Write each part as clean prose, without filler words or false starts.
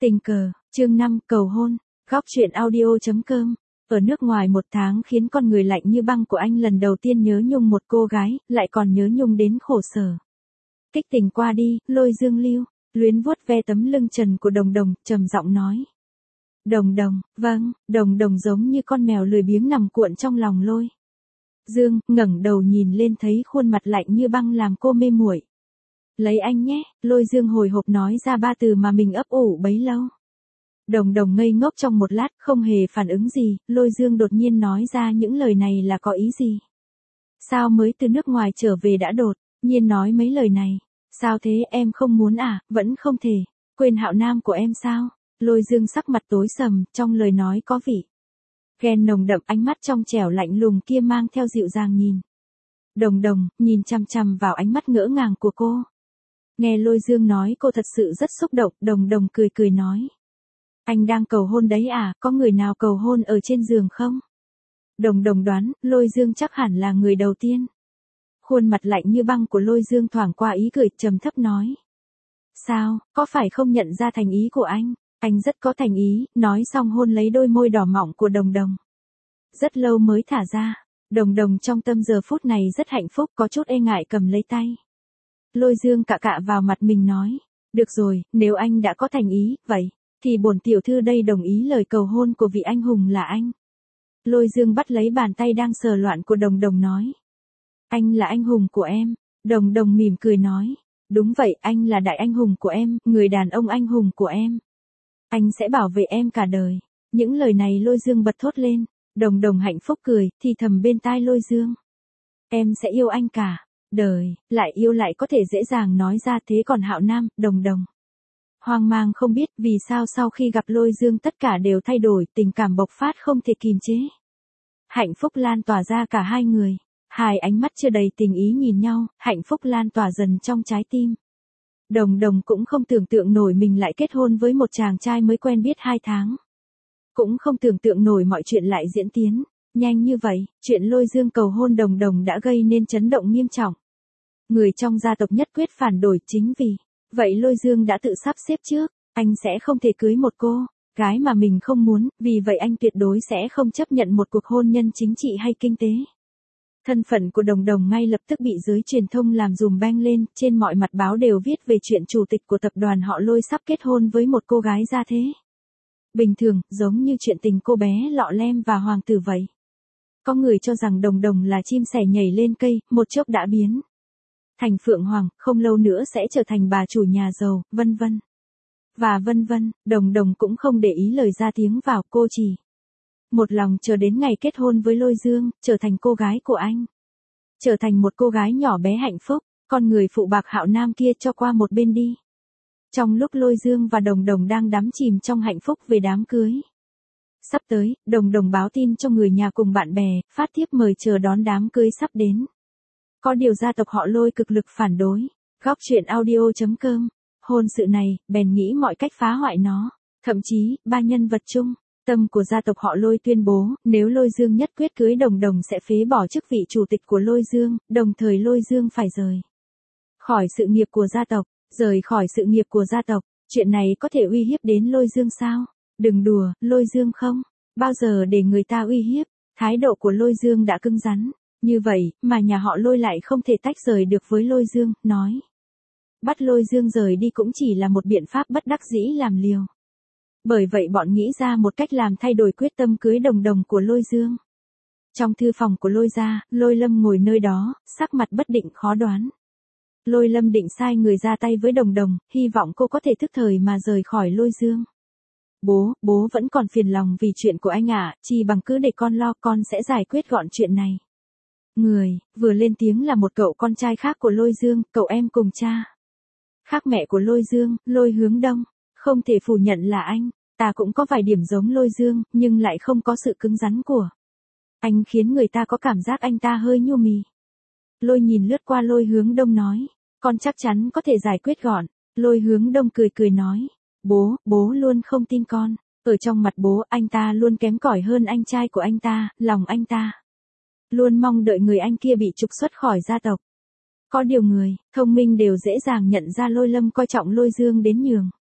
Tình cờ, chương 5, cầu hôn, góc truyện audio.com. Ở nước ngoài một tháng khiến con người lạnh như băng của anh lần đầu tiên nhớ nhung một cô gái, lại còn nhớ nhung đến khổ sở. Kích tình qua đi, Lôi Dương lưu, luyến vuốt ve tấm lưng trần của Đồng Đồng, trầm giọng nói. Đồng Đồng, vâng, Đồng Đồng giống như con mèo lười biếng nằm cuộn trong lòng Lôi Dương, ngẩng đầu nhìn lên thấy khuôn mặt lạnh như băng làm cô mê muội. Lấy anh nhé, Lôi Dương hồi hộp nói ra ba từ mà mình ấp ủ bấy lâu. Đồng Đồng ngây ngốc trong một lát, không hề phản ứng gì, Lôi Dương đột nhiên nói ra những lời này là có ý gì? Sao mới từ nước ngoài trở về đã đột nhiên nói mấy lời này? Sao thế, em không muốn à, vẫn không thể quên Hạo Nam của em sao? Lôi Dương sắc mặt tối sầm, trong lời nói có vị ghen nồng đậm, ánh mắt trong trẻo lạnh lùng kia mang theo dịu dàng nhìn. Đồng Đồng nhìn chằm chằm vào ánh mắt ngỡ ngàng của cô. Nghe Lôi Dương nói cô thật sự rất xúc động, Đồng Đồng cười cười nói. Anh đang cầu hôn đấy à, có người nào cầu hôn ở trên giường không? Đồng Đồng đoán, Lôi Dương chắc hẳn là người đầu tiên. Khuôn mặt lạnh như băng của Lôi Dương thoảng qua ý cười, trầm thấp nói. Sao, có phải không nhận ra thành ý của anh? Anh rất có thành ý, nói xong hôn lấy đôi môi đỏ mọng của Đồng Đồng. Rất lâu mới thả ra, Đồng Đồng trong tâm giờ phút này rất hạnh phúc, có chút e ngại cầm lấy tay. Lôi Dương cạ cạ vào mặt mình nói. Được rồi, nếu anh đã có thành ý, vậy thì bổn tiểu thư đây đồng ý lời cầu hôn của vị anh hùng là anh. Lôi Dương bắt lấy bàn tay đang sờ loạn của Đồng Đồng nói. Anh là anh hùng của em. Đồng Đồng mỉm cười nói. Đúng vậy, anh là đại anh hùng của em, người đàn ông anh hùng của em. Anh sẽ bảo vệ em cả đời. Những lời này Lôi Dương bật thốt lên. Đồng Đồng hạnh phúc cười, thì thầm bên tai Lôi Dương. Em sẽ yêu anh cả đời, lại yêu lại có thể dễ dàng nói ra, thế còn Hạo Nam, Đồng Đồng hoang mang không biết vì sao sau khi gặp Lôi Dương tất cả đều thay đổi, tình cảm bộc phát không thể kìm chế. Hạnh phúc lan tỏa ra cả hai người, hai ánh mắt chưa đầy tình ý nhìn nhau, hạnh phúc lan tỏa dần trong trái tim. Đồng Đồng cũng không tưởng tượng nổi mình lại kết hôn với một chàng trai mới quen biết 2 tháng. Cũng không tưởng tượng nổi mọi chuyện lại diễn tiến nhanh như vậy, chuyện Lôi Dương cầu hôn Đồng Đồng đã gây nên chấn động nghiêm trọng. Người trong gia tộc nhất quyết phản đối, chính vì vậy Lôi Dương đã tự sắp xếp trước, anh sẽ không thể cưới một cô gái mà mình không muốn, vì vậy anh tuyệt đối sẽ không chấp nhận một cuộc hôn nhân chính trị hay kinh tế. Thân phận của Đồng Đồng ngay lập tức bị giới truyền thông làm dùm beng lên, trên mọi mặt báo đều viết về chuyện chủ tịch của tập đoàn họ Lôi sắp kết hôn với một cô gái gia thế bình thường, giống như chuyện tình cô bé Lọ Lem và hoàng tử vậy. Có người cho rằng Đồng Đồng là chim sẻ nhảy lên cây, một chốc đã biến thành phượng hoàng, không lâu nữa sẽ trở thành bà chủ nhà giàu, vân vân. Và vân vân, Đồng Đồng cũng không để ý lời ra tiếng vào, cô chỉ một lòng chờ đến ngày kết hôn với Lôi Dương, trở thành cô gái của anh. Trở thành một cô gái nhỏ bé hạnh phúc, con người phụ bạc Hạo Nam kia cho qua một bên đi. Trong lúc Lôi Dương và Đồng Đồng đang đắm chìm trong hạnh phúc về đám cưới sắp tới, Đồng Đồng báo tin cho người nhà cùng bạn bè, phát thiếp mời chờ đón đám cưới sắp đến. Có điều gia tộc họ Lôi cực lực phản đối. Góc truyện audio.com. Hôn sự này, bèn nghĩ mọi cách phá hoại nó. Thậm chí, 3 nhân vật trung tâm của gia tộc họ Lôi tuyên bố, nếu Lôi Dương nhất quyết cưới Đồng Đồng sẽ phế bỏ chức vị chủ tịch của Lôi Dương, đồng thời Lôi Dương phải rời khỏi sự nghiệp của gia tộc. Rời khỏi sự nghiệp của gia tộc, chuyện này có thể uy hiếp đến Lôi Dương sao? Đừng đùa, Lôi Dương không bao giờ để người ta uy hiếp. Thái độ của Lôi Dương đã cứng rắn như vậy, mà nhà họ Lôi lại không thể tách rời được với Lôi Dương, nói. Bắt Lôi Dương rời đi cũng chỉ là một biện pháp bất đắc dĩ làm liều. Bởi vậy bọn nghĩ ra một cách làm thay đổi quyết tâm cưới Đồng Đồng của Lôi Dương. Trong thư phòng của Lôi gia, Lôi Lâm ngồi nơi đó, sắc mặt bất định khó đoán. Lôi Lâm định sai người ra tay với Đồng Đồng, hy vọng cô có thể thức thời mà rời khỏi Lôi Dương. Bố vẫn còn phiền lòng vì chuyện của anh ạ, chỉ bằng cứ để con lo, con sẽ giải quyết gọn chuyện này. Người vừa lên tiếng là một cậu con trai khác của Lôi Dương, cậu em cùng cha khác mẹ của Lôi Dương, Lôi Hướng Đông. Không thể phủ nhận là anh ta cũng có vài điểm giống Lôi Dương, nhưng lại không có sự cứng rắn của anh, khiến người ta có cảm giác anh ta hơi nhu mì. Lôi nhìn lướt qua Lôi Hướng Đông nói, con chắc chắn có thể giải quyết gọn. Lôi Hướng Đông cười cười nói, bố luôn không tin con. Ở trong mặt bố, anh ta luôn kém cỏi hơn anh trai của anh ta, lòng anh ta luôn mong đợi người anh kia bị trục xuất khỏi gia tộc. Có điều người thông minh đều dễ dàng nhận ra Lôi Lâm coi trọng Lôi Dương đến nhường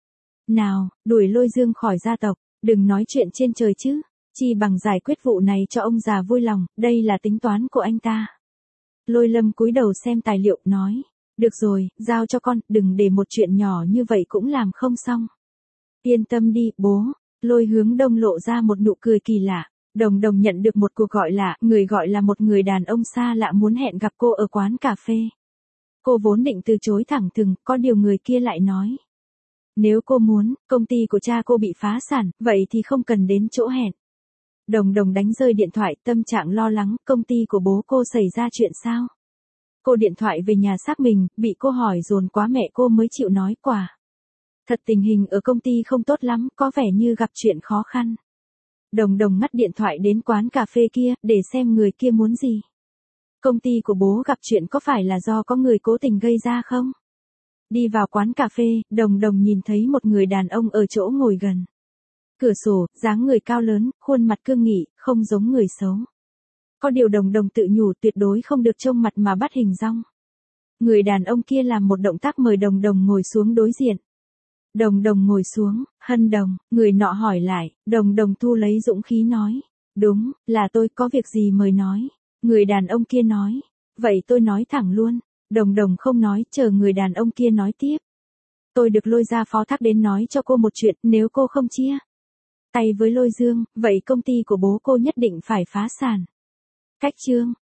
Nào, đuổi Lôi Dương khỏi gia tộc, đừng nói chuyện trên trời chứ, chi bằng giải quyết vụ này cho ông già vui lòng, đây là tính toán của anh ta. Lôi Lâm cúi đầu xem tài liệu, nói, được rồi, giao cho con, đừng để một chuyện nhỏ như vậy cũng làm không xong. Yên tâm đi, bố. Lôi Hướng Đông lộ ra một nụ cười kỳ lạ. Đồng Đồng nhận được một cuộc gọi lạ, người gọi là một người đàn ông xa lạ muốn hẹn gặp cô ở quán cà phê. Cô vốn định từ chối thẳng thừng, có điều người kia lại nói. Nếu cô muốn, công ty của cha cô bị phá sản, vậy thì không cần đến chỗ hẹn. Đồng Đồng đánh rơi điện thoại, tâm trạng lo lắng, công ty của bố cô xảy ra chuyện sao? Cô điện thoại về nhà xác mình, bị cô hỏi dồn quá mẹ cô mới chịu nói quả. Thật tình hình ở công ty không tốt lắm, có vẻ như gặp chuyện khó khăn. Đồng Đồng ngắt điện thoại đến quán cà phê kia, để xem người kia muốn gì. Công ty của bố gặp chuyện có phải là do có người cố tình gây ra không? Đi vào quán cà phê, Đồng Đồng nhìn thấy một người đàn ông ở chỗ ngồi gần cửa sổ, dáng người cao lớn, khuôn mặt cương nghị, không giống người xấu. Có điều Đồng Đồng tự nhủ tuyệt đối không được trông mặt mà bắt hình dong. Người đàn ông kia làm một động tác mời Đồng Đồng ngồi xuống đối diện. Đồng Đồng ngồi xuống, Hân Đồng, người nọ hỏi lại, Đồng Đồng thu lấy dũng khí nói. Đúng, là tôi, có việc gì mời nói. Người đàn ông kia nói. Vậy tôi nói thẳng luôn. Đồng Đồng không nói, chờ người đàn ông kia nói tiếp. Tôi được Lôi gia phó thác đến nói cho cô một chuyện, nếu cô không chia tay với Lôi Dương, vậy công ty của bố cô nhất định phải phá sản. Cách chương